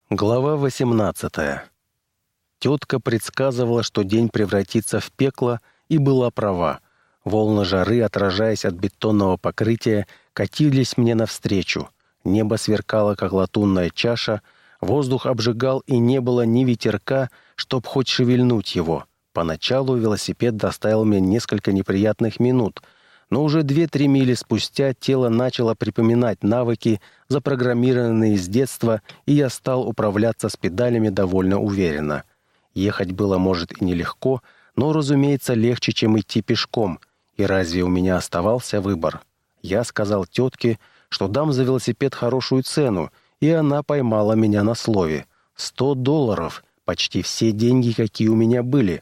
Глава 18. Тетка предсказывала, что день превратится в пекло, и была права. Волны жары, отражаясь от бетонного покрытия, катились мне навстречу. Небо сверкало, как латунная чаша, воздух обжигал, и не было ни ветерка, чтоб хоть шевельнуть его. Поначалу велосипед доставил мне несколько неприятных минут, но уже 2-3 мили спустя тело начало припоминать навыки, запрограммированные с детства, и я стал управляться с педалями довольно уверенно. Ехать было, может, и нелегко, но, разумеется, легче, чем идти пешком. И разве у меня оставался выбор? Я сказал тетке, что дам за велосипед хорошую цену, и она поймала меня на слове. $100, почти все деньги, какие у меня были.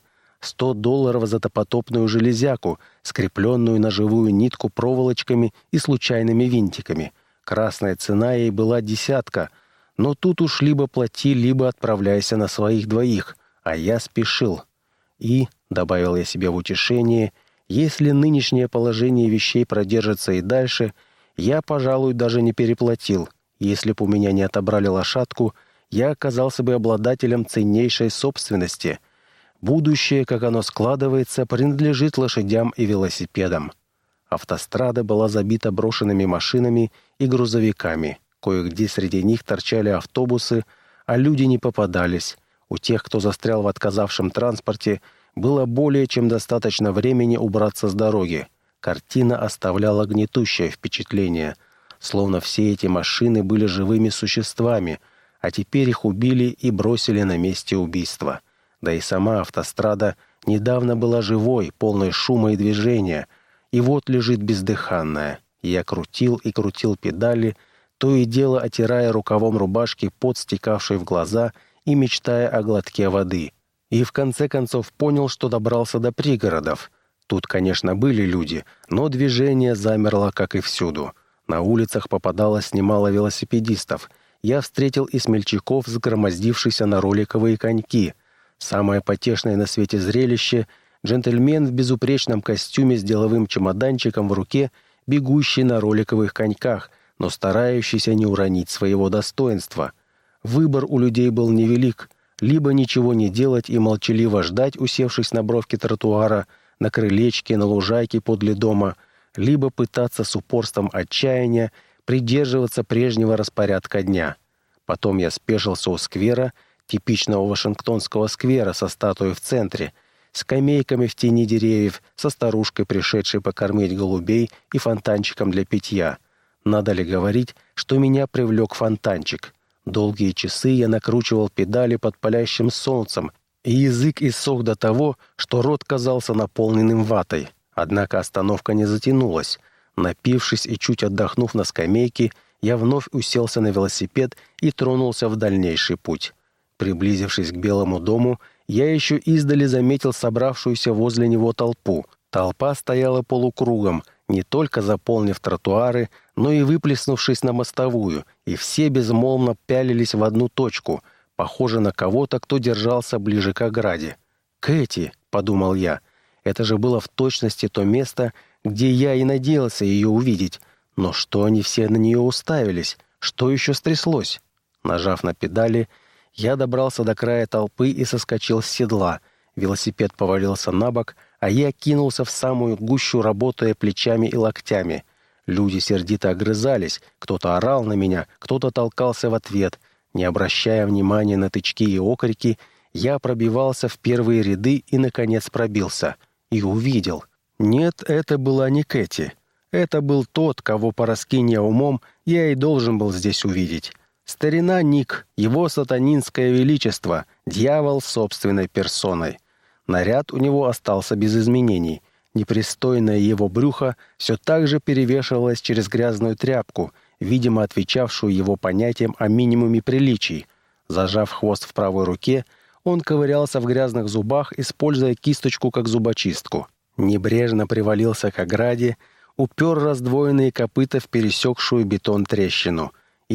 $100 за допотопную железяку, скрепленную на живую нитку проволочками и случайными винтиками. Красная цена ей была 10, но тут уж либо плати, либо отправляйся на своих двоих, а я спешил. И, добавил я себе в утешение, если нынешнее положение вещей продержится и дальше, я, пожалуй, даже не переплатил. Если б у меня не отобрали лошадку, я оказался бы обладателем ценнейшей собственности. Будущее, как оно складывается, принадлежит лошадям и велосипедам. Автострада была забита брошенными машинами и грузовиками. Кое-где среди них торчали автобусы, а люди не попадались. У тех, кто застрял в отказавшем транспорте, было более чем достаточно времени убраться с дороги. Картина оставляла гнетущее впечатление, словно все эти машины были живыми существами, а теперь их убили и бросили на месте убийства. Да и сама автострада недавно была живой, полной шума и движения, и вот лежит бездыханная. Я крутил и крутил педали, то и дело отирая рукавом рубашки пот, стекавший в глаза, и мечтая о глотке воды. И в конце концов понял, что добрался до пригородов. Тут, конечно, были люди, но движение замерло, как и всюду. На улицах попадалось немало велосипедистов. Я встретил и смельчаков, сгромоздившихся на роликовые коньки. Самое потешное на свете зрелище — джентльмен в безупречном костюме с деловым чемоданчиком в руке, бегущий на роликовых коньках, но старающийся не уронить своего достоинства. Выбор у людей был невелик. Либо ничего не делать и молчаливо ждать, усевшись на бровке тротуара, на крылечке, на лужайке подле дома, либо пытаться с упорством отчаяния придерживаться прежнего распорядка дня. Потом я спешился у сквера, типичного вашингтонского сквера со статуей в центре, скамейками в тени деревьев, со старушкой, пришедшей покормить голубей, и фонтанчиком для питья. Надо ли говорить, что меня привлек фонтанчик? Долгие часы я накручивал педали под палящим солнцем, и язык иссох до того, что рот казался наполненным ватой. Однако остановка не затянулась. Напившись и чуть отдохнув на скамейке, я вновь уселся на велосипед и тронулся в дальнейший путь. Приблизившись к Белому дому, я еще издали заметил собравшуюся возле него толпу. Толпа стояла полукругом, не только заполнив тротуары, но и выплеснувшись на мостовую, и все безмолвно пялились в одну точку, похоже на кого-то, кто держался ближе к ограде. «Кэти», — подумал я, — это же было в точности то место, где я и надеялся ее увидеть. Но что они все на нее уставились? Что еще стряслось? Нажав на педали, я добрался до края толпы и соскочил с седла. Велосипед повалился на бок, а я кинулся в самую гущу, работая плечами и локтями. Люди сердито огрызались, кто-то орал на меня, кто-то толкался в ответ. Не обращая внимания на тычки и окрики, я пробивался в первые ряды и, наконец, пробился. И увидел. Нет, это была не Кэти. Это был тот, кого, пораскинья умом, я и должен был здесь увидеть. Старина Ник, его сатанинское величество, дьявол собственной персоной. Наряд у него остался без изменений. Непристойное его брюхо все так же перевешивалось через грязную тряпку, видимо, отвечавшую его понятиям о минимуме приличий. Зажав хвост в правой руке, он ковырялся в грязных зубах, используя кисточку как зубочистку. Небрежно привалился к ограде, упер раздвоенные копыта в пересекшую бетон трещину и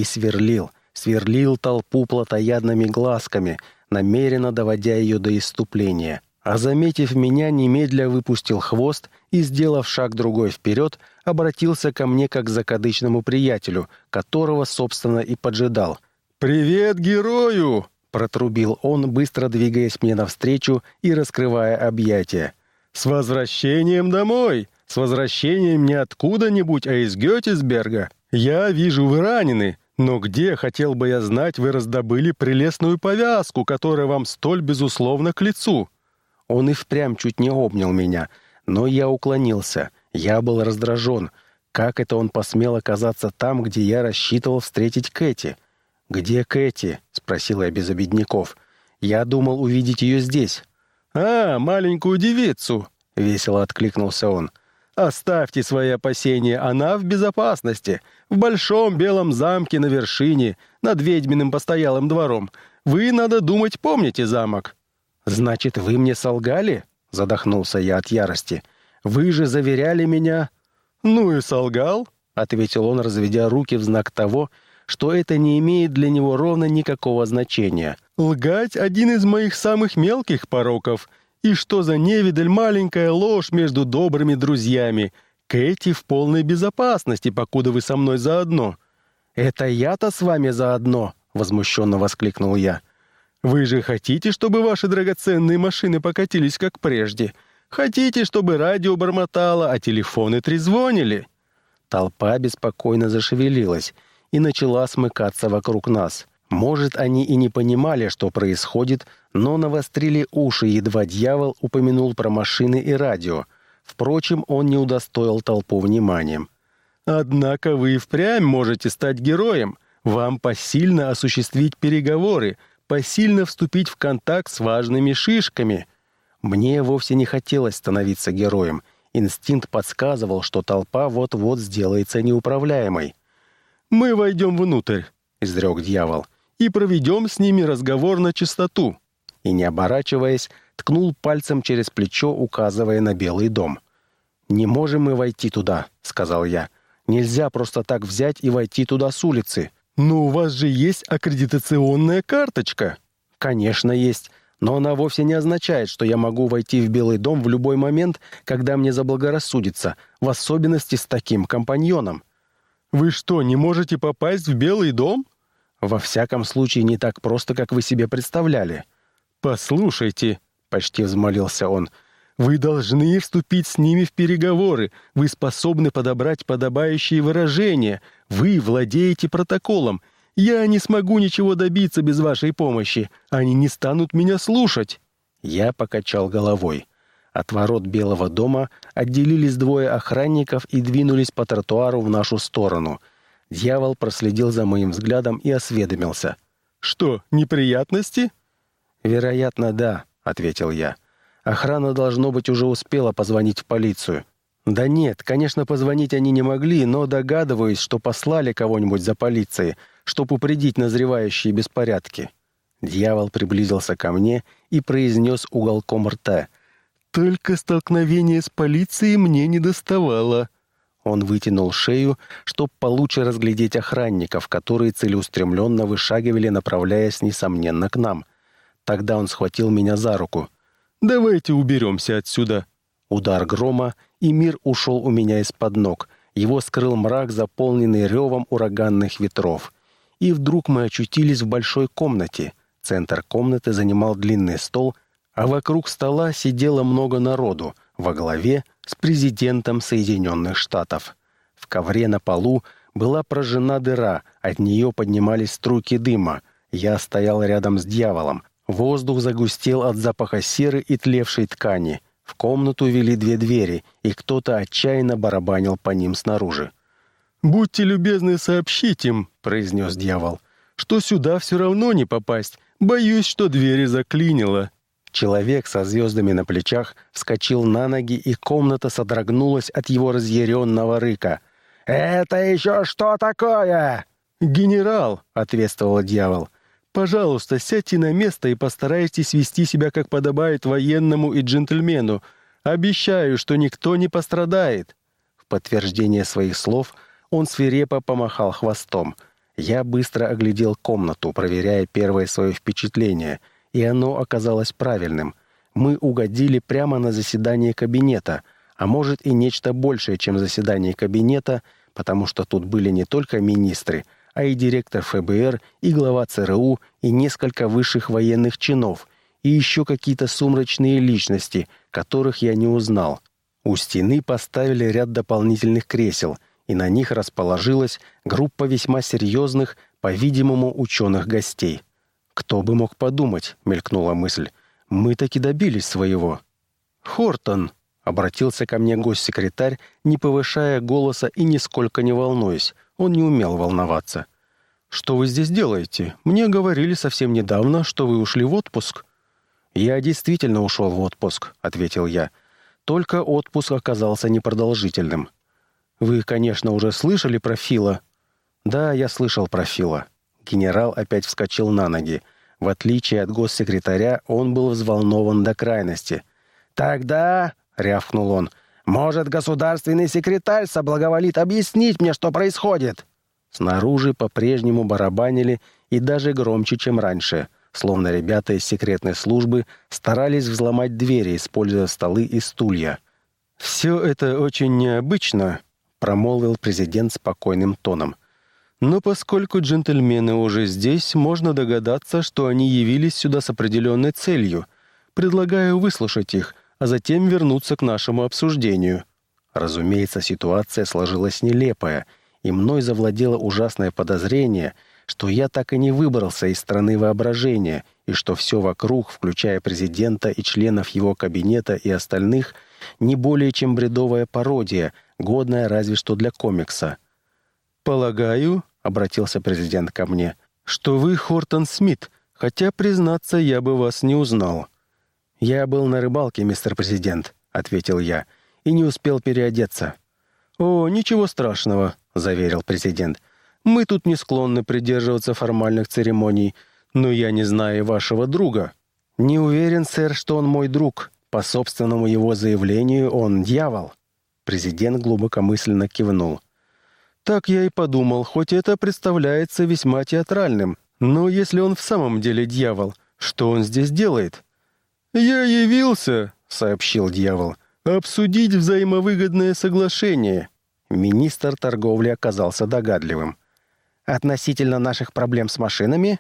сверлил толпу плотоядными глазками, намеренно доводя ее до исступления. А заметив меня, немедля выпустил хвост и, сделав шаг другой вперед, обратился ко мне как к закадычному приятелю, которого, собственно, и поджидал. «Привет герою!» — протрубил он, быстро двигаясь мне навстречу и раскрывая объятия. «С возвращением домой! С возвращением не откуда-нибудь, а из Гетесберга! Я вижу, вы ранены, но где, хотел бы я знать, вы раздобыли прелестную повязку, которая вам столь безусловно к лицу?» Он и впрямь чуть не обнял меня, но я уклонился. Я был раздражен. Как это он посмел оказаться там, где я рассчитывал встретить Кэти? «Где Кэти?» — спросил я без обидников. «Я думал увидеть ее здесь». «А, маленькую девицу!» — весело откликнулся он. «Оставьте свои опасения, она в безопасности, в большом белом замке на вершине, над ведьминым постоялым двором. Вы, надо думать, помните замок». «Значит, вы мне солгали?» — задохнулся я от ярости. «Вы же заверяли меня...» «Ну и солгал», — ответил он, разведя руки в знак того, что это не имеет для него ровно никакого значения. «Лгать — один из моих самых мелких пороков. И что за невидаль маленькая ложь между добрыми друзьями? Кэти в полной безопасности, покуда вы со мной заодно». «Это я-то с вами заодно?» — возмущенно воскликнул я. «Вы же хотите, чтобы ваши драгоценные машины покатились как прежде? Хотите, чтобы радио бормотало, а телефоны трезвонили?» Толпа беспокойно зашевелилась и начала смыкаться вокруг нас. Может, они и не понимали, что происходит, но навострили уши, едва дьявол упомянул про машины и радио. Впрочем, он не удостоил толпу вниманием. «Однако вы и впрямь можете стать героем. Вам посильно осуществить переговоры, посильно вступить в контакт с важными шишками». Мне вовсе не хотелось становиться героем. Инстинкт подсказывал, что толпа вот-вот сделается неуправляемой. «Мы войдем внутрь», — изрек дьявол, «и проведем с ними разговор на чистоту». И, не оборачиваясь, ткнул пальцем через плечо, указывая на Белый дом. «Не можем мы войти туда», — сказал я. «Нельзя просто так взять и войти туда с улицы». «Но у вас же есть аккредитационная карточка». «Конечно, есть. Но она вовсе не означает, что я могу войти в Белый дом в любой момент, когда мне заблагорассудится, в особенности с таким компаньоном». «Вы что, не можете попасть в Белый дом?» «Во всяком случае, не так просто, как вы себе представляли». «Послушайте», — почти взмолился он, — «вы должны вступить с ними в переговоры, вы способны подобрать подобающие выражения, вы владеете протоколом. Я не смогу ничего добиться без вашей помощи, они не станут меня слушать». Я покачал головой. От ворот Белого дома отделились двое охранников и двинулись по тротуару в нашу сторону. Дьявол проследил за моим взглядом и осведомился. «Что, неприятности?» «Вероятно, да», — ответил я. «Охрана, должно быть, уже успела позвонить в полицию». «Да нет, конечно, позвонить они не могли, но догадываюсь, что послали кого-нибудь за полицией, чтобы упредить назревающие беспорядки». Дьявол приблизился ко мне и произнес уголком рта. «Только столкновение с полицией мне не доставало». Он вытянул шею, чтобы получше разглядеть охранников, которые целеустремленно вышагивали, направляясь, несомненно, к нам. Тогда он схватил меня за руку. «Давайте уберемся отсюда». Удар грома, и мир ушел у меня из-под ног. Его скрыл мрак, заполненный ревом ураганных ветров. И вдруг мы очутились в большой комнате. Центр комнаты занимал длинный стол, а вокруг стола сидело много народу, во главе с президентом Соединенных Штатов. В ковре на полу была прожжена дыра, от нее поднимались струйки дыма. Я стоял рядом с дьяволом. Воздух загустел от запаха серы и тлевшей ткани. В комнату вели две двери, и кто-то отчаянно барабанил по ним снаружи. «Будьте любезны сообщить им», — произнес дьявол, — «что сюда все равно не попасть. Боюсь, что двери заклинило». Человек со звездами на плечах вскочил на ноги, и комната содрогнулась от его разъяренного рыка. «Это еще что такое?» «Генерал», — ответствовал дьявол, — «пожалуйста, сядьте на место и постарайтесь вести себя, как подобает военному и джентльмену. Обещаю, что никто не пострадает». В подтверждение своих слов он свирепо помахал хвостом. Я быстро оглядел комнату, проверяя первое свое впечатление, и оно оказалось правильным. Мы угодили прямо на заседание кабинета, а может и нечто большее, чем заседание кабинета, потому что тут были не только министры, а и директор ФБР, и глава ЦРУ, и несколько высших военных чинов, и еще какие-то сумрачные личности, которых я не узнал. У стены поставили ряд дополнительных кресел, и на них расположилась группа весьма серьезных, по-видимому, ученых-гостей. «Кто бы мог подумать», — мелькнула мысль, — «мы таки добились своего». «Хортон», — обратился ко мне госсекретарь, не повышая голоса и нисколько не волнуясь. Он не умел волноваться. «Что вы здесь делаете? Мне говорили совсем недавно, что вы ушли в отпуск». «Я действительно ушел в отпуск», — ответил я. «Только отпуск оказался непродолжительным». «Вы, конечно, уже слышали про Фила?» «Да, я слышал про Фила». Генерал опять вскочил на ноги. В отличие от госсекретаря, он был взволнован до крайности. «Тогда», — рявкнул он, — «может, государственный секретарь соблаговолит объяснить мне, что происходит?» Снаружи по-прежнему барабанили и даже громче, чем раньше, словно ребята из секретной службы старались взломать двери, используя столы и стулья. «Все это очень необычно», — промолвил президент спокойным тоном. «Но поскольку джентльмены уже здесь, можно догадаться, что они явились сюда с определенной целью. Предлагаю выслушать их, а затем вернуться к нашему обсуждению». Разумеется, ситуация сложилась нелепая, и мной завладело ужасное подозрение, что я так и не выбрался из страны воображения, и что все вокруг, включая президента и членов его кабинета и остальных, не более чем бредовая пародия, годная разве что для комикса. «Полагаю, — обратился президент ко мне, — что вы Хортон Смит, хотя, признаться, я бы вас не узнал». «Я был на рыбалке, мистер президент», — ответил я, — «и не успел переодеться». «О, ничего страшного», — заверил президент. «Мы тут не склонны придерживаться формальных церемоний, но я не знаю вашего друга». «Не уверен, сэр, что он мой друг. По собственному его заявлению, он дьявол». Президент глубокомысленно кивнул. «Так я и подумал, хоть это представляется весьма театральным. Но если он в самом деле дьявол, что он здесь делает?» «Я явился, — сообщил дьявол, — обсудить взаимовыгодное соглашение». Министр торговли оказался догадливым. «Относительно наших проблем с машинами?»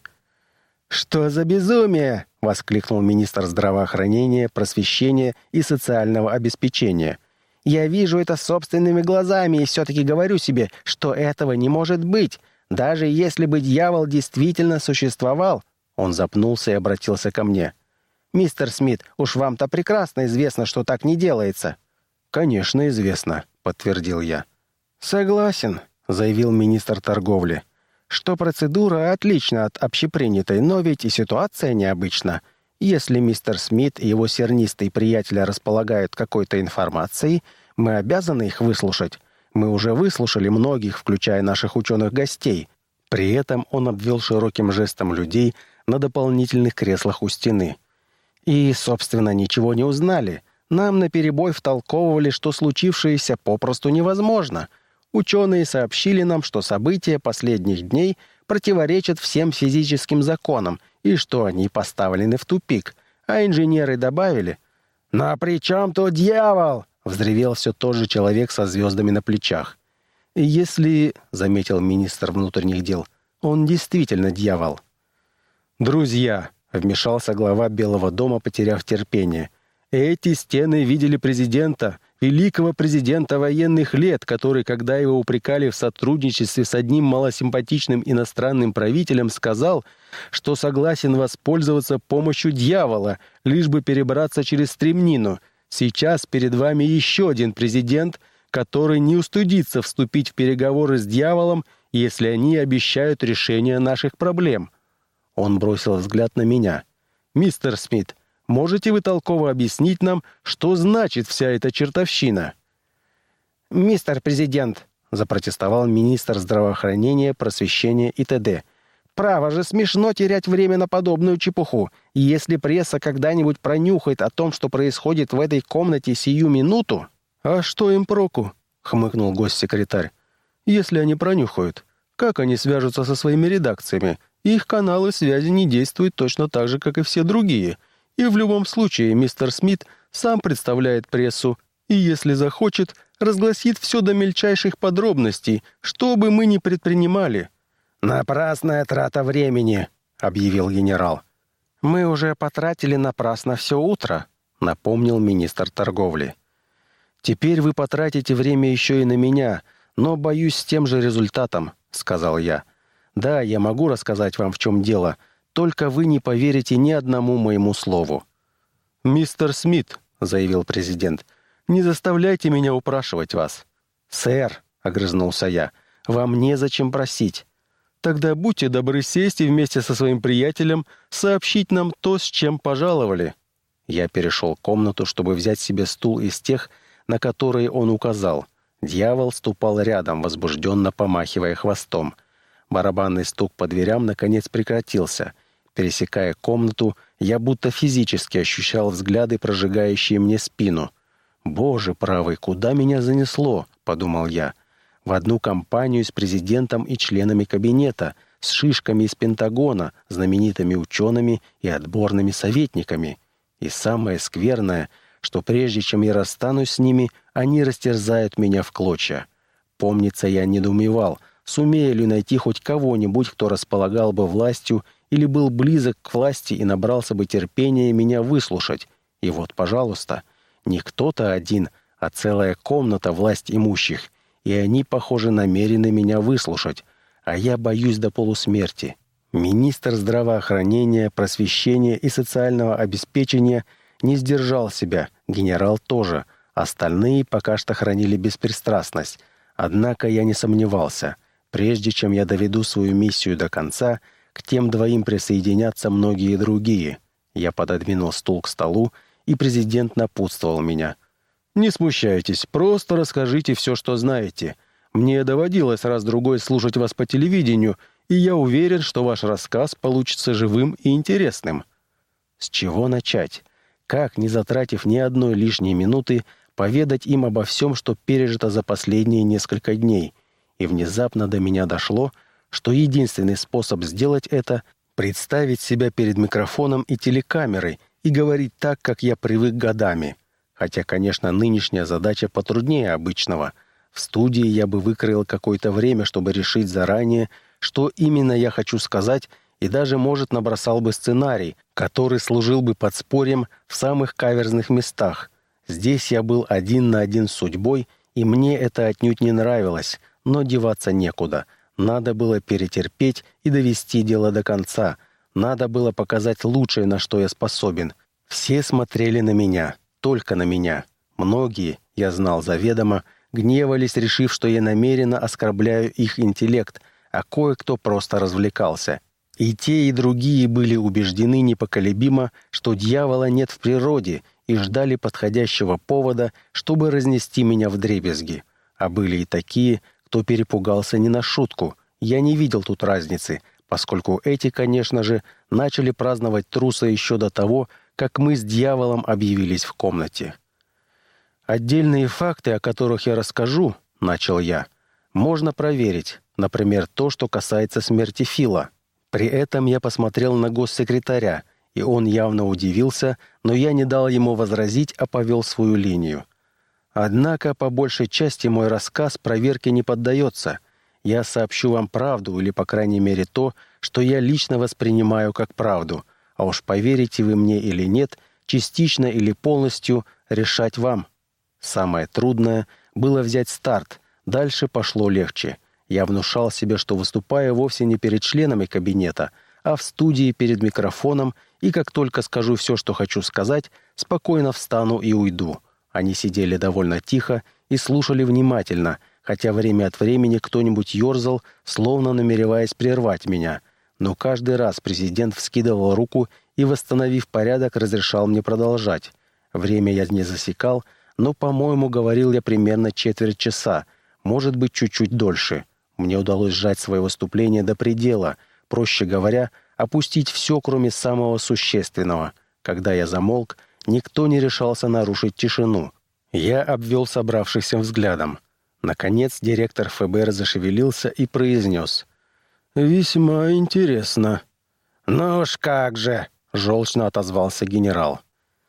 «Что за безумие!» — воскликнул министр здравоохранения, просвещения и социального обеспечения. «Я вижу это собственными глазами и все-таки говорю себе, что этого не может быть. Даже если бы дьявол действительно существовал...» Он запнулся и обратился ко мне. «Мистер Смит, уж вам-то прекрасно известно, что так не делается». «Конечно, известно», — подтвердил я. «Согласен», — заявил министр торговли, «что процедура отлична от общепринятой, но ведь и ситуация необычна. Если мистер Смит и его сернистый приятель располагают какой-то информацией, мы обязаны их выслушать. Мы уже выслушали многих, включая наших ученых-гостей». При этом он обвел широким жестом людей на дополнительных креслах у стены. «И, собственно, ничего не узнали. Нам наперебой втолковывали, что случившееся попросту невозможно. Ученые сообщили нам, что события последних дней противоречат всем физическим законам и что они поставлены в тупик. А инженеры добавили: «Но при чем тут дьявол?» — взревел все тот же человек со звездами на плечах. «Если, — заметил министр внутренних дел, — он действительно дьявол». «Друзья!» — вмешался глава Белого дома, потеряв терпение. «Эти стены видели президента, великого президента военных лет, который, когда его упрекали в сотрудничестве с одним малосимпатичным иностранным правителем, сказал, что согласен воспользоваться помощью дьявола, лишь бы перебраться через стремнину. Сейчас перед вами еще один президент, который не устыдится вступить в переговоры с дьяволом, если они обещают решение наших проблем». Он бросил взгляд на меня. «Мистер Смит, можете вы толково объяснить нам, что значит вся эта чертовщина?» «Мистер президент», — запротестовал министр здравоохранения, просвещения и т.д., «право же смешно терять время на подобную чепуху. И если пресса когда-нибудь пронюхает о том, что происходит в этой комнате сию минуту...» «А что им проку?» — хмыкнул госсекретарь. «Если они пронюхают, как они свяжутся со своими редакциями? Их каналы связи не действуют точно так же, как и все другие. И в любом случае мистер Смит сам представляет прессу, и если захочет, разгласит все до мельчайших подробностей, что бы мы ни предпринимали. «Напрасная трата времени», — объявил генерал. «Мы уже потратили напрасно все утро», — напомнил министр торговли. «Теперь вы потратите время еще и на меня, но, боюсь, с тем же результатом», — сказал я. «Да, я могу рассказать вам, в чем дело, только вы не поверите ни одному моему слову». «Мистер Смит», — заявил президент, — «не заставляйте меня упрашивать вас». «Сэр», — огрызнулся я, — «вам незачем просить». «Тогда будьте добры сесть и вместе со своим приятелем сообщить нам то, с чем пожаловали». Я перешел комнату, чтобы взять себе стул из тех, на которые он указал. Дьявол ступал рядом, возбужденно помахивая хвостом. Барабанный стук по дверям наконец прекратился. Пересекая комнату, я будто физически ощущал взгляды, прожигающие мне спину. «Боже правый, куда меня занесло?» — подумал я. «В одну компанию с президентом и членами кабинета, с шишками из Пентагона, знаменитыми учеными и отборными советниками. И самое скверное, что прежде чем я расстанусь с ними, они растерзают меня в клочья. Помнится, я недоумевал, сумею ли найти хоть кого-нибудь, кто располагал бы властью или был близок к власти и набрался бы терпения меня выслушать. И вот, пожалуйста, не кто-то один, а целая комната власть имущих, и они, похоже, намерены меня выслушать, а я боюсь до полусмерти. Министр здравоохранения, просвещения и социального обеспечения не сдержал себя, генерал тоже, остальные пока что хранили беспристрастность. Однако я не сомневался, прежде чем я доведу свою миссию до конца, к тем двоим присоединятся многие другие. Я пододвинул стул к столу, и президент напутствовал меня. «Не смущайтесь, просто расскажите все, что знаете. Мне доводилось раз-другой слушать вас по телевидению, и я уверен, что ваш рассказ получится живым и интересным». С чего начать? Как, не затратив ни одной лишней минуты, поведать им обо всем, что пережито за последние несколько дней? И внезапно до меня дошло, что единственный способ сделать это — представить себя перед микрофоном и телекамерой и говорить так, как я привык годами. Хотя, конечно, нынешняя задача потруднее обычного. В студии я бы выкроил какое-то время, чтобы решить заранее, что именно я хочу сказать, и даже, может, набросал бы сценарий, который служил бы подспорьем в самых каверзных местах. Здесь я был один на один с судьбой, и мне это отнюдь не нравилось, но деваться некуда. Надо было перетерпеть и довести дело до конца. Надо было показать лучшее, на что я способен. Все смотрели на меня, только на меня. Многие, я знал заведомо, гневались, решив, что я намеренно оскорбляю их интеллект, а кое-кто просто развлекался. И те, и другие были убеждены непоколебимо, что дьявола нет в природе, и ждали подходящего повода, чтобы разнести меня вдребезги. А были и такие, кто перепугался не на шутку. Я не видел тут разницы, поскольку эти, конечно же, начали праздновать труса еще до того, как мы с дьяволом объявились в комнате. «Отдельные факты, о которых я расскажу, — начал я, — можно проверить, например, то, что касается смерти Фила». При этом я посмотрел на госсекретаря, и он явно удивился, но я не дал ему возразить, а повел свою линию. Однако, по большей части, мой рассказ проверке не поддается. Я сообщу вам правду, или, по крайней мере, то, что я лично воспринимаю как правду, а уж поверите вы мне или нет, частично или полностью решать вам. Самое трудное было взять старт, дальше пошло легче. Я внушал себе, что выступаю вовсе не перед членами кабинета, а в студии перед микрофоном, и как только скажу все, что хочу сказать, спокойно встану и уйду. Они сидели довольно тихо и слушали внимательно, хотя время от времени кто-нибудь ерзал, словно намереваясь прервать меня. Но каждый раз президент вскидывал руку и, восстановив порядок, разрешал мне продолжать. Время я не засекал, но, по-моему, говорил я примерно четверть часа, может быть, чуть-чуть дольше. Мне удалось сжать свое выступление до предела, проще говоря, опустить все, кроме самого существенного. Когда я замолк, никто не решался нарушить тишину. Я обвел собравшихся взглядом. Наконец директор ФБР зашевелился и произнес: «Весьма интересно». «Ну уж как же!» — желчно отозвался генерал.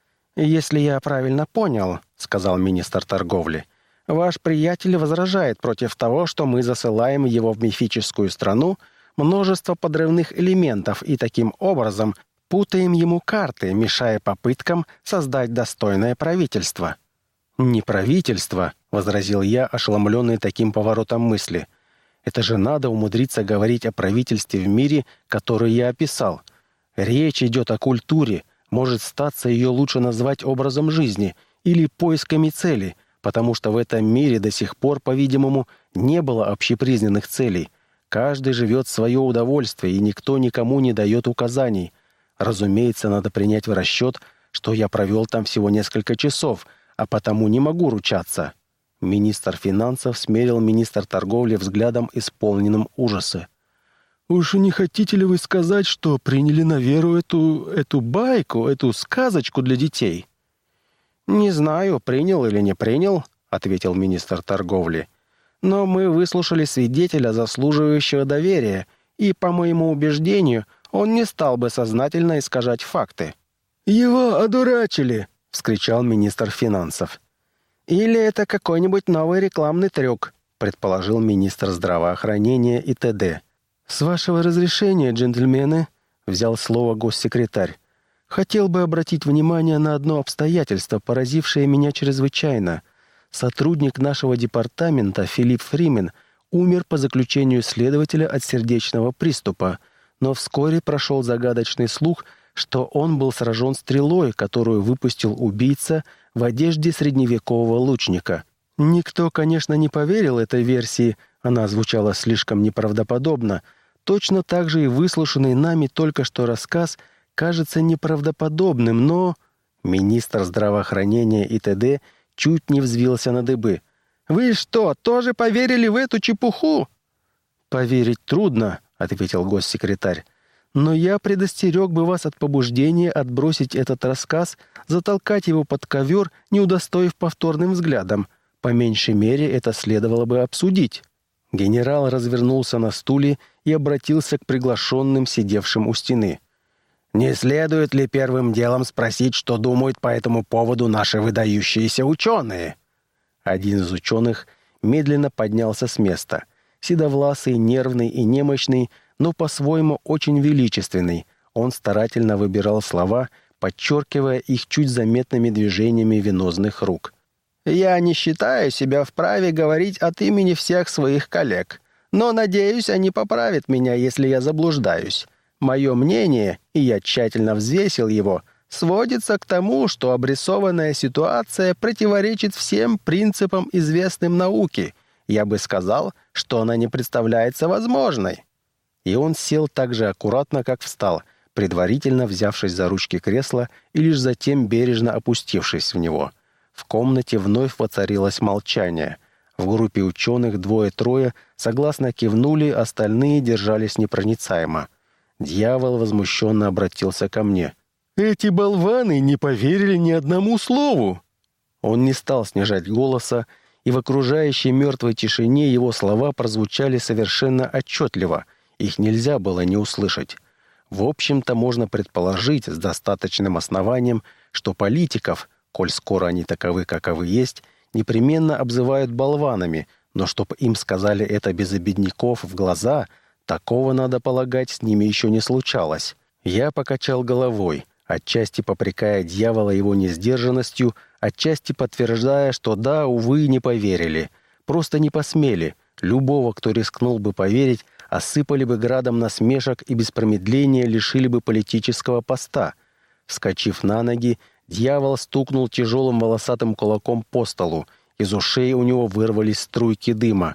«Если я правильно понял, — сказал министр торговли, — ваш приятель возражает против того, что мы засылаем его в мифическую страну, множество подрывных элементов и таким образом путаем ему карты, мешая попыткам создать достойное правительство». «Не правительство», — возразил я, ошеломленный таким поворотом мысли. «Это же надо умудриться говорить о правительстве в мире, который я описал. Речь идет о культуре, может статься ее лучше назвать образом жизни или поисками цели, потому что в этом мире до сих пор, по-видимому, не было общепризнанных целей. Каждый живет в свое удовольствие, и никто никому не дает указаний. Разумеется, надо принять в расчет, что я провел там всего несколько часов, а потому не могу ручаться». Министр финансов смерил министра торговли взглядом, исполненным ужаса. «Уж не хотите ли вы сказать, что приняли на веру эту байку, эту сказочку для детей?» «Не знаю, принял или не принял», — ответил министр торговли. «Но мы выслушали свидетеля, заслуживающего доверия, и, по моему убеждению, он не стал бы сознательно искажать факты». «Его одурачили!» — вскричал министр финансов. «Или это какой-нибудь новый рекламный трюк», — предположил министр здравоохранения и т.д. «С вашего разрешения, джентльмены», — взял слово госсекретарь, «хотел бы обратить внимание на одно обстоятельство, поразившее меня чрезвычайно. Сотрудник нашего департамента Филипп Фримен умер по заключению следователя от сердечного приступа, но вскоре прошел загадочный слух, что он был сражен стрелой, которую выпустил убийца в одежде средневекового лучника. Никто, конечно, не поверил этой версии, она звучала слишком неправдоподобно. Точно так же и выслушанный нами только что рассказ кажется неправдоподобным, но...» Министр здравоохранения и т.д. чуть не взвился на дыбы. «Вы что, тоже поверили в эту чепуху?» «Поверить трудно», — ответил госсекретарь. «Но я предостерег бы вас от побуждения отбросить этот рассказ, затолкать его под ковер, не удостоив повторным взглядом. По меньшей мере, это следовало бы обсудить». Генерал развернулся на стуле и обратился к приглашенным, сидевшим у стены. «Не следует ли первым делом спросить, что думают по этому поводу наши выдающиеся ученые?» Один из ученых медленно поднялся с места. Седовласый, нервный и немощный, но по-своему очень величественный. Он старательно выбирал слова, подчеркивая их чуть заметными движениями венозных рук. «Я не считаю себя вправе говорить от имени всех своих коллег, но, надеюсь, они поправят меня, если я заблуждаюсь. Мое мнение, и я тщательно взвесил его, сводится к тому, что обрисованная ситуация противоречит всем принципам, известным науке. Я бы сказал, что она не представляется возможной». И он сел так же аккуратно, как встал, предварительно взявшись за ручки кресла и лишь затем бережно опустившись в него. В комнате вновь воцарилось молчание. В группе ученых двое-трое согласно кивнули, остальные держались непроницаемо. Дьявол возмущенно обратился ко мне. «Эти болваны не поверили ни одному слову!» Он не стал снижать голоса, и в окружающей мертвой тишине его слова прозвучали совершенно отчетливо. Их нельзя было не услышать. В общем-то, можно предположить с достаточным основанием, что политиков, коль скоро они таковы, каковы есть, непременно обзывают болванами, но чтобы им сказали это без обидников в глаза, такого, надо полагать, с ними еще не случалось. Я покачал головой, отчасти попрекая дьявола его несдержанностью, отчасти подтверждая, что да, увы, не поверили. Просто не посмели. Любого, кто рискнул бы поверить, осыпали бы градом насмешек и без промедления лишили бы политического поста. Вскочив на ноги, дьявол стукнул тяжелым волосатым кулаком по столу. Из ушей у него вырвались струйки дыма.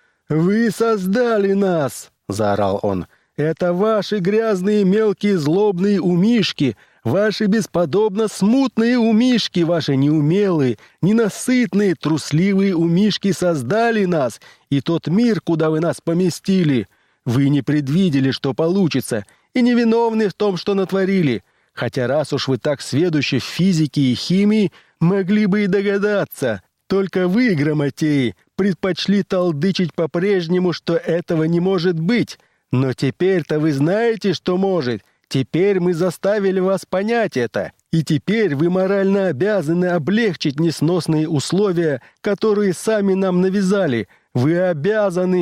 «Вы создали нас!» — заорал он. «Это ваши грязные мелкие злобные умишки, ваши бесподобно смутные умишки, ваши неумелые, ненасытные, трусливые умишки создали нас и тот мир, куда вы нас поместили. Вы не предвидели, что получится, и не виновны в том, что натворили. Хотя раз уж вы так сведущи в физике и химии, могли бы и догадаться. Только вы, грамотеи, предпочли толдычить по-прежнему, что этого не может быть. Но теперь-то вы знаете, что может. Теперь мы заставили вас понять это. И теперь вы морально обязаны облегчить несносные условия, которые сами нам навязали. Вы обязаны...»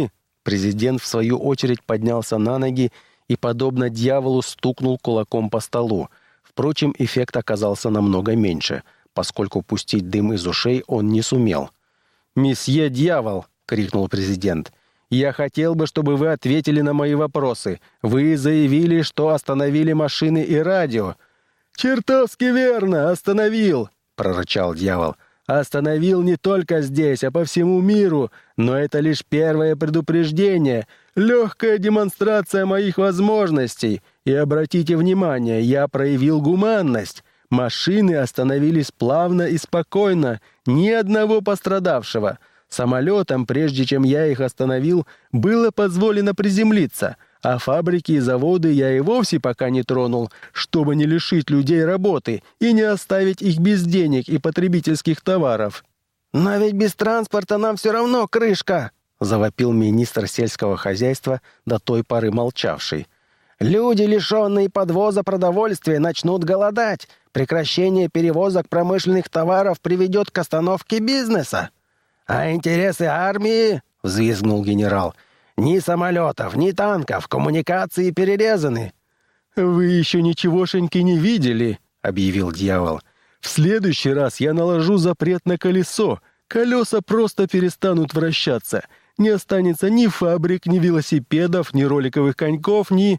Президент, в свою очередь, поднялся на ноги и, подобно дьяволу, стукнул кулаком по столу. Впрочем, эффект оказался намного меньше, поскольку пустить дым из ушей он не сумел. «Месье Дьявол!» — крикнул президент. «Я хотел бы, чтобы вы ответили на мои вопросы. Вы заявили, что остановили машины и радио». «Чертовски верно! Остановил!» — прорычал дьявол. «Остановил не только здесь, а по всему миру. Но это лишь первое предупреждение, легкая демонстрация моих возможностей. И обратите внимание, я проявил гуманность. Машины остановились плавно и спокойно, ни одного пострадавшего. Самолетам, прежде чем я их остановил, было позволено приземлиться, а фабрики и заводы я и вовсе пока не тронул, чтобы не лишить людей работы и не оставить их без денег и потребительских товаров». «Но ведь без транспорта нам все равно крышка!» — завопил министр сельского хозяйства, до той поры молчавший. «Люди, лишенные подвоза продовольствия, начнут голодать. Прекращение перевозок промышленных товаров приведет к остановке бизнеса». «А интересы армии?» — взвизгнул генерал. «Ни самолетов, ни танков, коммуникации перерезаны». «Вы еще ничегошеньки не видели», — объявил дьявол. «В следующий раз я наложу запрет на колесо. Колеса просто перестанут вращаться. Не останется ни фабрик, ни велосипедов, ни роликовых коньков, ни...»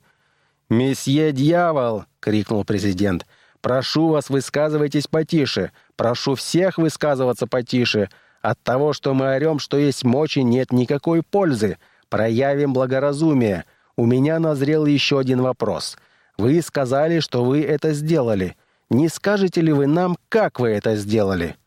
«Месье Дьявол!» — крикнул президент. «Прошу вас, высказывайтесь потише. Прошу всех высказываться потише. От того, что мы орем, что есть мочи, нет никакой пользы. Проявим благоразумие. У меня назрел еще один вопрос. Вы сказали, что вы это сделали. Не скажете ли вы нам, как вы это сделали?»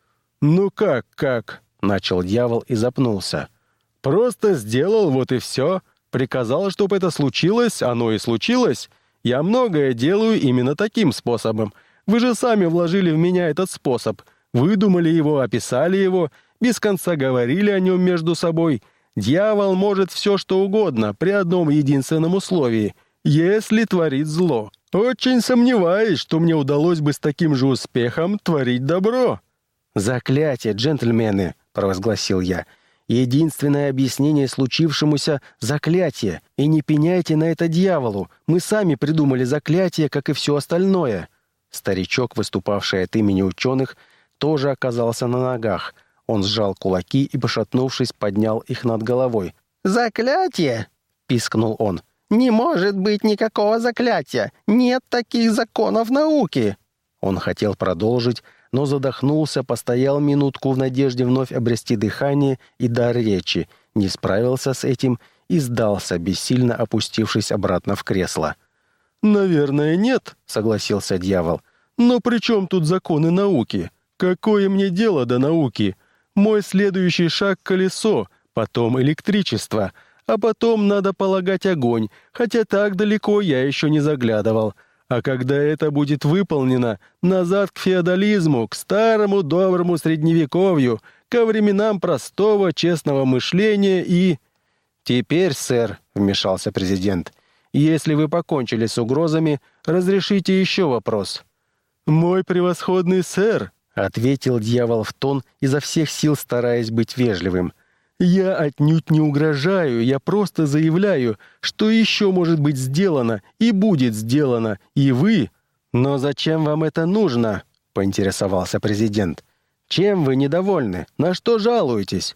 «Ну как?» — начал дьявол и запнулся. «Просто сделал, вот и все. Приказал, чтобы это случилось, оно и случилось. Я многое делаю именно таким способом. Вы же сами вложили в меня этот способ. Выдумали его, описали его, без конца говорили о нем между собой. Дьявол может все, что угодно, при одном единственном условии — если творит зло. Очень сомневаюсь, что мне удалось бы с таким же успехом творить добро». «Заклятие, джентльмены!» — провозгласил я. «Единственное объяснение случившемуся — заклятие. И не пеняйте на это дьяволу. Мы сами придумали заклятие, как и все остальное». Старичок, выступавший от имени ученых, тоже оказался на ногах. Он сжал кулаки и, пошатнувшись, поднял их над головой. «Заклятие?» — пискнул он. «Не может быть никакого заклятия! Нет таких законов науки!» Он хотел продолжить, но задохнулся, постоял минутку в надежде вновь обрести дыхание и дар речи, не справился с этим и сдался, бессильно опустившись обратно в кресло. «Наверное, нет», — согласился дьявол. «Но при чем тут законы науки? Какое мне дело до науки? Мой следующий шаг — колесо, потом электричество, а потом, надо полагать, огонь, хотя так далеко я еще не заглядывал. А когда это будет выполнено, назад к феодализму, к старому доброму средневековью, ко временам простого честного мышления и...» «Теперь, сэр», — вмешался президент, — «если вы покончили с угрозами, разрешите еще вопрос». «Мой превосходный сэр», — ответил дьявол в тон, изо всех сил стараясь быть вежливым, «я отнюдь не угрожаю, я просто заявляю, что еще может быть сделано и будет сделано, и вы...» «Но зачем вам это нужно?» — поинтересовался президент. «Чем вы недовольны? На что жалуетесь?»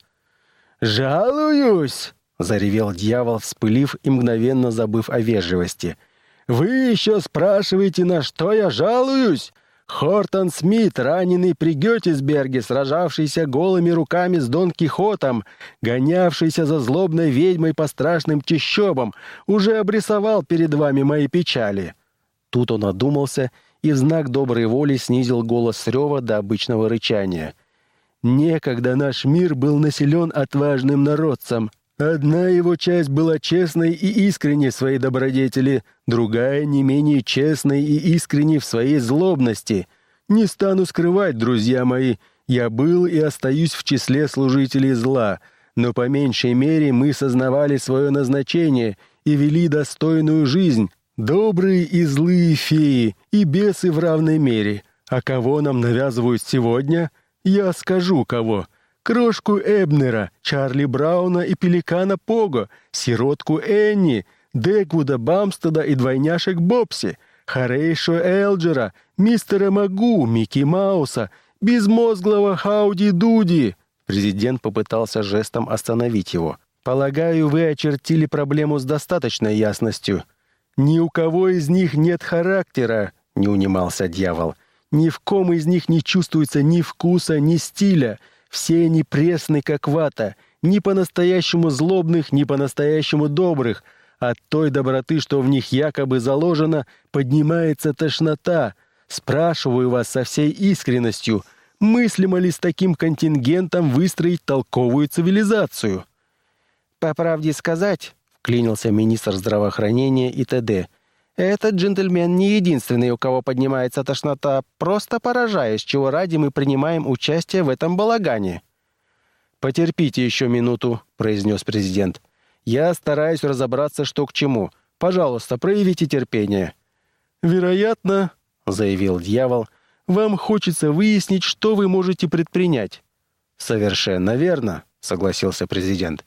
«Жалуюсь!» — заревел дьявол, вспылив и мгновенно забыв о вежливости. «Вы еще спрашиваете, на что я жалуюсь? Хортон Смит, раненый при Геттисберге, сражавшийся голыми руками с Дон Кихотом, гонявшийся за злобной ведьмой по страшным чащобам, уже обрисовал перед вами мои печали». Тут он одумался и в знак доброй воли снизил голос рева до обычного рычания. «Некогда наш мир был населен отважным народцем. Одна его часть была честной и искренней в своей добродетели, другая не менее честной и искренней в своей злобности. Не стану скрывать, друзья мои, я был и остаюсь в числе служителей зла, но по меньшей мере мы сознавали свое назначение и вели достойную жизнь, добрые и злые феи, и бесы в равной мере. А кого нам навязывают сегодня? Я скажу, кого. крошку Эбнера, Чарли Брауна и пеликана Пого, сиротку Энни, Деквуда Бамстеда и двойняшек Бобси, Хорейшо Элджера, мистера Магу, Микки Мауса, безмозглого Хауди Дуди». Президент попытался жестом остановить его. «Полагаю, вы очертили проблему с достаточной ясностью». «Ни у кого из них нет характера», — не унимался дьявол. «Ни в ком из них не чувствуется ни вкуса, ни стиля. Все они пресны, как вата, ни по-настоящему злобных, ни по-настоящему добрых. От той доброты, что в них якобы заложено, поднимается тошнота. Спрашиваю вас со всей искренностью, мыслимо ли с таким контингентом выстроить толковую цивилизацию?» «По правде сказать», — вклинился министр здравоохранения и т.д., «этот джентльмен не единственный, у кого поднимается тошнота, просто поражаясь, чего ради мы принимаем участие в этом балагане». «Потерпите еще минуту», — произнес президент. «Я стараюсь разобраться, что к чему. Пожалуйста, проявите терпение». «Вероятно», — заявил дьявол, — «вам хочется выяснить, что вы можете предпринять». «Совершенно верно», — согласился президент.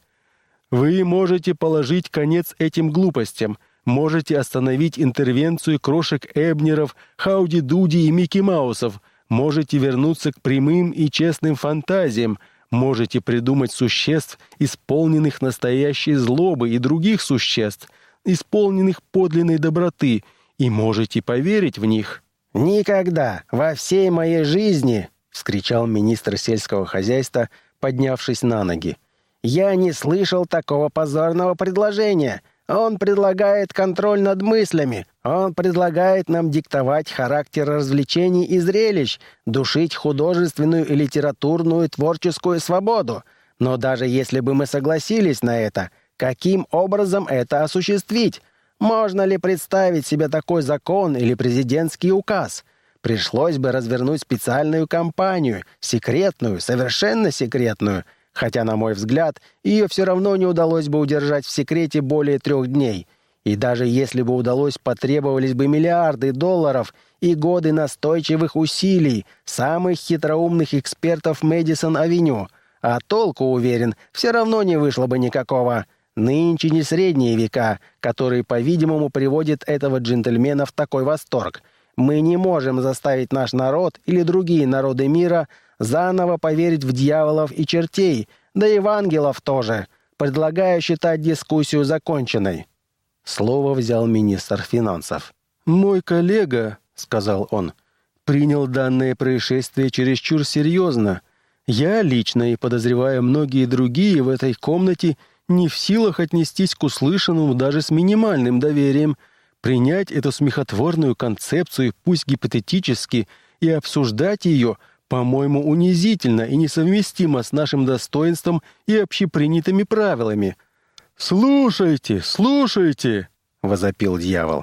«Вы можете положить конец этим глупостям, можете остановить интервенцию крошек Эбнеров, Хауди Дуди и Микки Маусов, можете вернуться к прямым и честным фантазиям, можете придумать существ, исполненных настоящей злобы, и других существ, исполненных подлинной доброты, и можете поверить в них». «Никогда во всей моей жизни!» — вскричал министр сельского хозяйства, поднявшись на ноги. «Я не слышал такого позорного предложения. Он предлагает контроль над мыслями. Он предлагает нам диктовать характер развлечений и зрелищ, душить художественную и литературную творческую свободу. Но даже если бы мы согласились на это, каким образом это осуществить? Можно ли представить себе такой закон или президентский указ? Пришлось бы развернуть специальную кампанию, секретную, совершенно секретную, хотя, на мой взгляд, ее все равно не удалось бы удержать в секрете более 3 дней. И даже если бы удалось, потребовались бы миллиарды долларов и годы настойчивых усилий самых хитроумных экспертов Мэдисон-авеню. А толку, уверен, все равно не вышло бы никакого. Нынче не средние века, которые, по-видимому, приводят этого джентльмена в такой восторг. Мы не можем заставить наш народ или другие народы мира заново поверить в дьяволов и чертей, да и в ангелов тоже. Предлагаю считать дискуссию законченной». Слово взял министр финансов. «Мой коллега, — сказал он, — принял данное происшествие чересчур серьезно. Я лично и, подозреваю, многие другие в этой комнате не в силах отнестись к услышанному даже с минимальным доверием, принять эту смехотворную концепцию, пусть гипотетически, и обсуждать ее, по-моему, унизительно и несовместимо с нашим достоинством и общепринятыми правилами». «Слушайте, слушайте!» — возопил дьявол.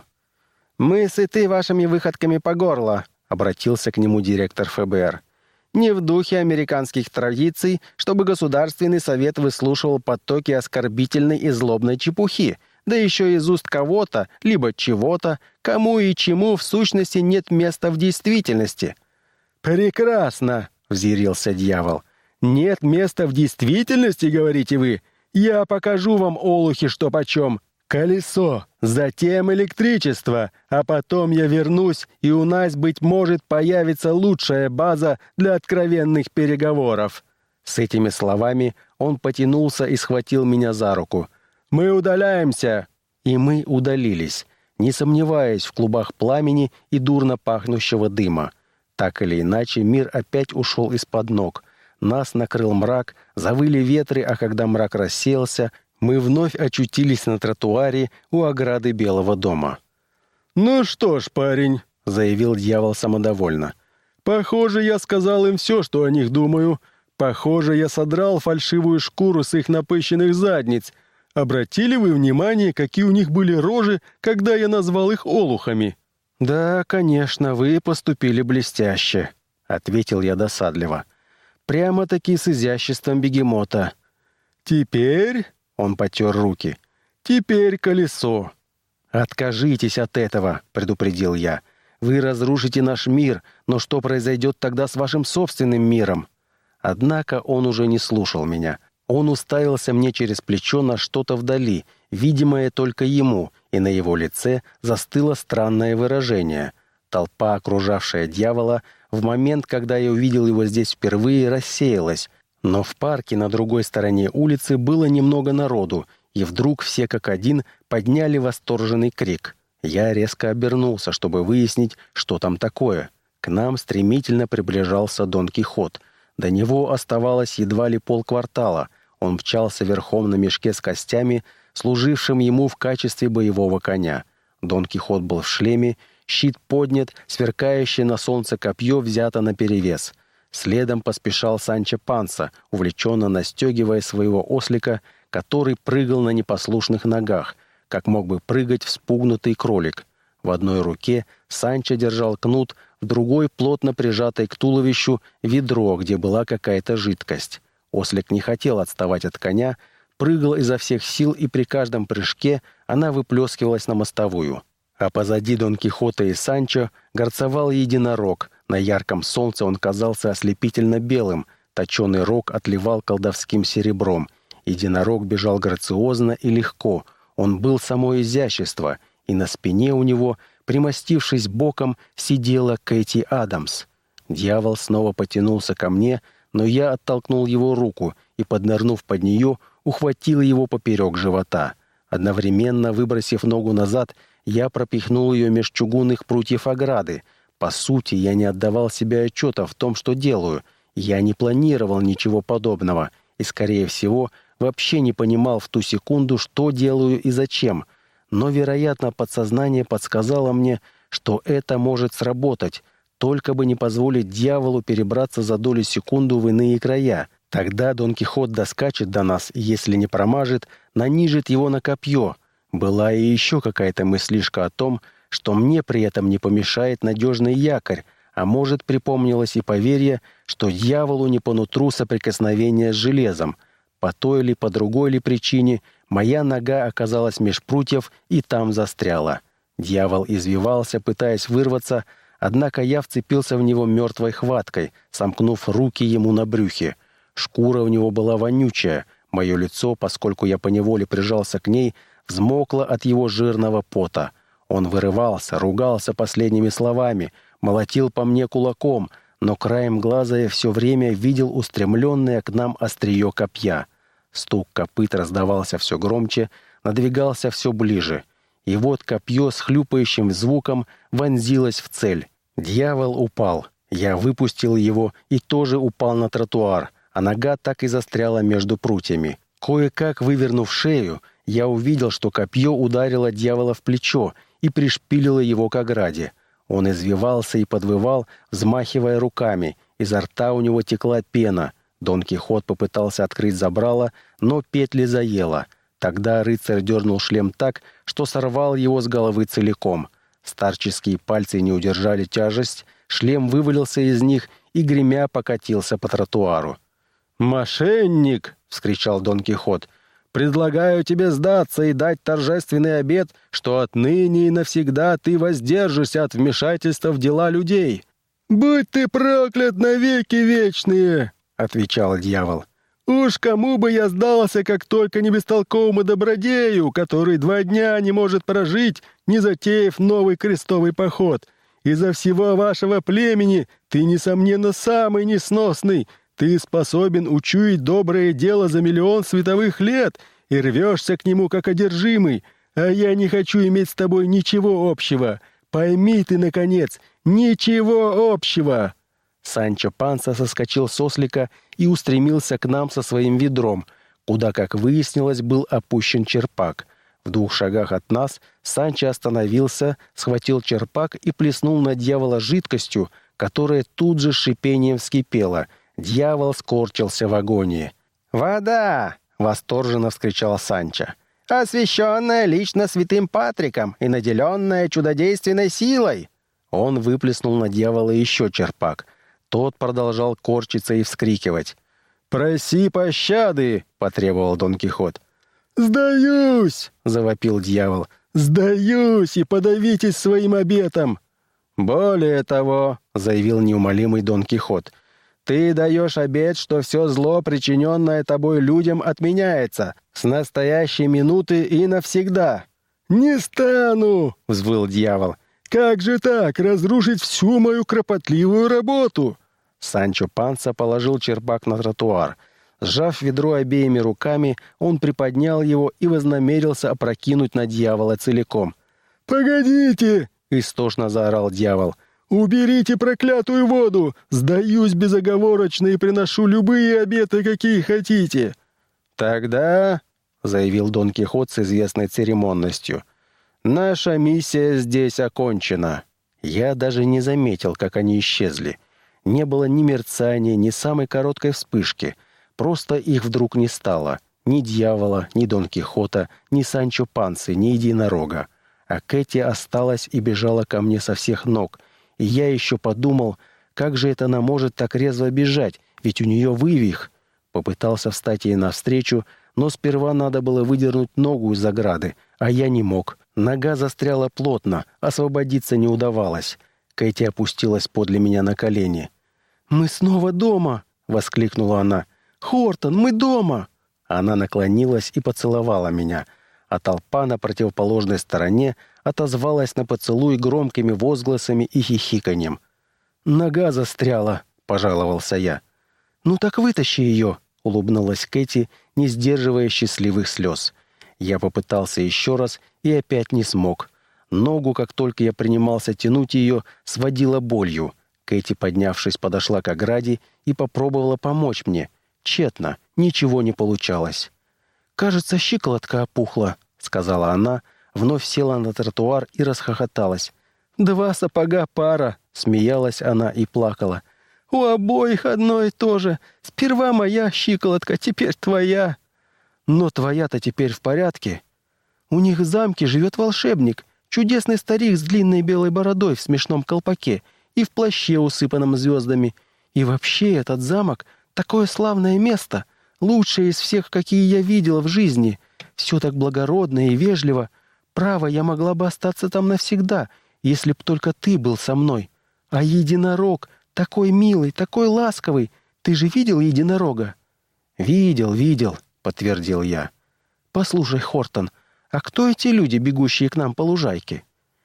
«Мы сыты вашими выходками по горло», — обратился к нему директор ФБР. «Не в духе американских традиций, чтобы Государственный совет выслушивал потоки оскорбительной и злобной чепухи, да еще из уст кого-то, либо чего-то, кому и чему в сущности нет места в действительности». «Прекрасно!» — взъярился дьявол. «Нет места в действительности, говорите вы? Я покажу вам, олухи, что почем. Колесо, затем электричество, а потом я вернусь, и у нас, быть может, появится лучшая база для откровенных переговоров». С этими словами он потянулся и схватил меня за руку. «Мы удаляемся!» И мы удалились, не сомневаясь в клубах пламени и дурно пахнущего дыма. Так или иначе, мир опять ушел из-под ног. Нас накрыл мрак, завыли ветры, а когда мрак рассеялся, мы вновь очутились на тротуаре у ограды Белого дома. «Ну что ж, парень», — заявил дьявол самодовольно, — «похоже, я сказал им все, что о них думаю. Похоже, я содрал фальшивую шкуру с их напыщенных задниц. Обратили вы внимание, какие у них были рожи, когда я назвал их олухами?» «Да, конечно, вы поступили блестяще», — ответил я досадливо. «Прямо-таки с изяществом бегемота». «Теперь...» — он потер руки. «Теперь колесо». «Откажитесь от этого», — предупредил я. «Вы разрушите наш мир, но что произойдет тогда с вашим собственным миром?» Однако он уже не слушал меня. Он уставился мне через плечо на что-то вдали, видимое только ему, и на его лице застыло странное выражение. Толпа, окружавшая дьявола, в момент, когда я увидел его здесь впервые, рассеялась. Но в парке на другой стороне улицы было немного народу, и вдруг все как один подняли восторженный крик. Я резко обернулся, чтобы выяснить, что там такое. К нам стремительно приближался Дон Кихот. До него оставалось едва ли полквартала. Он мчался верхом на мешке с костями, служившим ему в качестве боевого коня. Дон Кихот был в шлеме, щит поднят, сверкающее на солнце копье взято наперевес. Следом поспешал Санчо Панса, увлеченно настегивая своего ослика, который прыгал на непослушных ногах, как мог бы прыгать вспугнутый кролик. В одной руке Санчо держал кнут, в другой, плотно прижатой к туловищу, ведро, где была какая-то жидкость. Ослик не хотел отставать от коня, прыгал изо всех сил, и при каждом прыжке она выплескивалась на мостовую. А позади Дон Кихота и Санчо горцевал единорог. На ярком солнце он казался ослепительно белым, точеный рог отливал колдовским серебром. Единорог бежал грациозно и легко. Он был само изящество, и на спине у него, примостившись боком, сидела Кэти Адамс. Дьявол снова потянулся ко мне, но я оттолкнул его руку и, поднырнув под нее, ухватил его поперек живота. Одновременно, выбросив ногу назад, я пропихнул ее меж чугунных прутьев ограды. По сути, я не отдавал себе отчета в том, что делаю. Я не планировал ничего подобного и, скорее всего, вообще не понимал в ту секунду, что делаю и зачем. Но, вероятно, подсознание подсказало мне, что это может сработать, только бы не позволить дьяволу перебраться за долю секунды в иные края. Тогда Дон Кихот доскачет до нас и, если не промажет, нанижит его на копье. Была и еще какая-то мыслишка о том, что мне при этом не помешает надежный якорь, а может, припомнилось и поверье, что дьяволу не по нутру соприкосновение с железом. По той или по другой ли причине моя нога оказалась меж прутьев и там застряла. Дьявол извивался, пытаясь вырваться, однако я вцепился в него мертвой хваткой, сомкнув руки ему на брюхе. Шкура у него была вонючая. Мое лицо, поскольку я поневоле прижался к ней, взмокло от его жирного пота. Он вырывался, ругался последними словами, молотил по мне кулаком, но краем глаза я все время видел устремленное к нам острие копья. Стук копыт раздавался все громче, надвигался все ближе. И вот копье с хлюпающим звуком вонзилось в цель. Дьявол упал. Я выпустил его и тоже упал на тротуар, а нога так и застряла между прутьями. Кое-как вывернув шею, я увидел, что копье ударило дьявола в плечо и пришпилило его к ограде. Он извивался и подвывал, взмахивая руками. Изо рта у него текла пена. Дон Кихот попытался открыть забрало, но петли заело. Тогда рыцарь дернул шлем так, что сорвал его с головы целиком. Старческие пальцы не удержали тяжесть, шлем вывалился из них и, гремя, покатился по тротуару. «Мошенник!» — вскричал Дон Кихот. «Предлагаю тебе сдаться и дать торжественный обет, что отныне и навсегда ты воздержишься от вмешательства в дела людей». «Будь ты проклят навеки вечные!» — отвечал дьявол. «Уж кому бы я сдался, как только не бестолковому добродею, который 2 дня не может прожить, не затеяв новый крестовый поход. Изо всего вашего племени ты, несомненно, самый несносный. Ты способен учуять доброе дело за 1 000 000 световых лет и рвешься к нему как одержимый, а я не хочу иметь с тобой ничего общего. Пойми ты, наконец, ничего общего!» Санчо Панса соскочил с ослика и устремился к нам со своим ведром, куда, как выяснилось, был опущен черпак. В 2 шагах от нас Санчо остановился, схватил черпак и плеснул на дьявола жидкостью, которая тут же с шипением вскипела. Дьявол скорчился в агонии. «Вода!» — восторженно вскричал Санчо. «Освященная лично святым Патриком и наделенная чудодейственной силой!» Он выплеснул на дьявола еще черпак. Тот продолжал корчиться и вскрикивать. «Проси пощады!» — потребовал Дон Кихот. «Сдаюсь!» — завопил дьявол. «Сдаюсь и подавитесь своим обетом!» «Более того», — заявил неумолимый Дон Кихот, Ты даешь обет, что все зло, причиненное тобой людям, отменяется с настоящей минуты и навсегда». «Не стану!» — взвыл дьявол. «Как же так, разрушить всю мою кропотливую работу?» Санчо Панса положил черпак на тротуар. Сжав ведро обеими руками, он приподнял его и вознамерился опрокинуть на дьявола целиком. «Погодите!» — истошно заорал дьявол. «Уберите проклятую воду! Сдаюсь безоговорочно и приношу любые обеты, какие хотите!» «Тогда...» — заявил Дон Кихот с известной церемонностью. «Наша миссия здесь окончена». Я даже не заметил, как они исчезли. Не было ни мерцания, ни самой короткой вспышки. Просто их вдруг не стало. Ни дьявола, ни Дон Кихота, ни Санчо Пансы, ни единорога. А Кэти осталась и бежала ко мне со всех ног. И я еще подумал, как же это она может так резво бежать, ведь у нее вывих. Попытался встать ей навстречу, но сперва надо было выдернуть ногу из ограды, а я не мог. Нога застряла плотно, освободиться не удавалось. Кэти опустилась подле меня на колени. «Мы снова дома!» — воскликнула она. «Хортон, мы дома!» Она наклонилась и поцеловала меня, а толпа на противоположной стороне отозвалась на поцелуй громкими возгласами и хихиканьем. «Нога застряла», — пожаловался я. «Ну так вытащи ее», — улыбнулась Кэти, не сдерживая счастливых слез. Я попытался еще раз и опять не смог. Ногу, как только я принимался тянуть ее, сводила болью. Кэти, поднявшись, подошла к ограде и попробовала помочь мне. Тщетно, ничего не получалось. «Кажется, щиколотка опухла», — сказала она, вновь села на тротуар и расхохоталась. «Два сапога пара», — смеялась она и плакала. «У обоих одно и то же. Сперва моя щиколотка, теперь твоя». «Но твоя-то теперь в порядке. У них в замке живет волшебник, чудесный старик с длинной белой бородой в смешном колпаке и в плаще, усыпанном звездами. И вообще этот замок — такое славное место, лучшее из всех, какие я видела в жизни. Все так благородно и вежливо. Право, я могла бы остаться там навсегда, если б только ты был со мной. А единорог такой милый, такой ласковый. Ты же видел единорога?» «Видел», — подтвердил я. «Послушай, Хортон, а кто эти люди, бегущие к нам по лужайке?»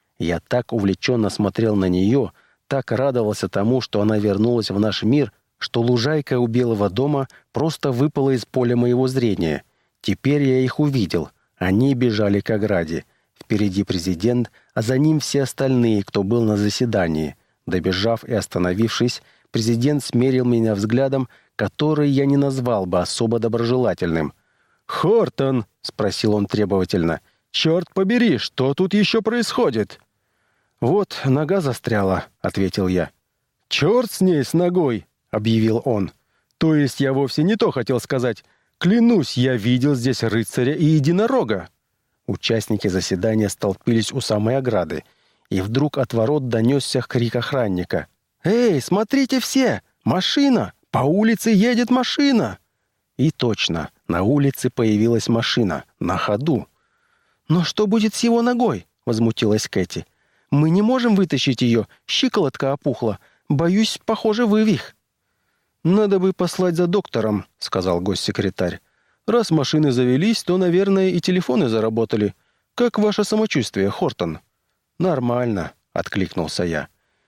Я так увлеченно смотрел на нее, так радовался тому, что она вернулась в наш мир, что лужайка у Белого дома просто выпала из поля моего зрения. Теперь я их увидел. Они бежали к ограде. Впереди президент, а за ним все остальные, кто был на заседании. Добежав и остановившись, президент смерил меня взглядом, который я не назвал бы особо доброжелательным. «Хортон!» — спросил он требовательно. «Черт побери, что тут еще происходит?» «Вот, нога застряла», — ответил я. «Черт с ней, с ногой!» — объявил он. «То есть я вовсе не то хотел сказать. Клянусь, я видел здесь рыцаря и единорога». Участники заседания столпились у самой ограды, и вдруг от ворот донесся крик охранника. «Эй, смотрите все! Машина! По улице едет машина!» И точно, на улице появилась машина, на ходу. «Но что будет с его ногой?» — возмутилась Кэти. «Мы не можем вытащить ее, щиколотка опухла. Боюсь, похоже, вывих». «Надо бы послать за доктором», — сказал госсекретарь. «Раз машины завелись, то, наверное, и телефоны заработали. Как ваше самочувствие, Хортон?» «Нормально», — откликнулся я.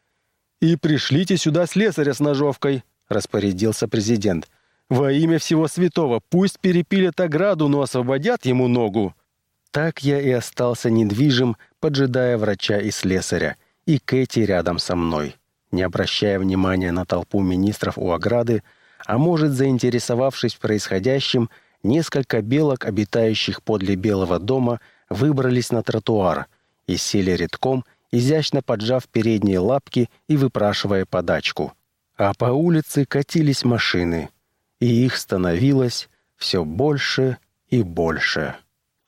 «И пришлите сюда слесаря с ножовкой», — распорядился президент. «Во имя всего святого, пусть перепилят ограду, но освободят ему ногу». Так я и остался недвижим, поджидая врача и слесаря, и Кэти рядом со мной. Не обращая внимания на толпу министров у ограды, а может, заинтересовавшись происходящим, несколько белок, обитающих подле Белого дома, выбрались на тротуар и сели редком, изящно поджав передние лапки и выпрашивая подачку. А по улице катились машины, и их становилось все больше и больше.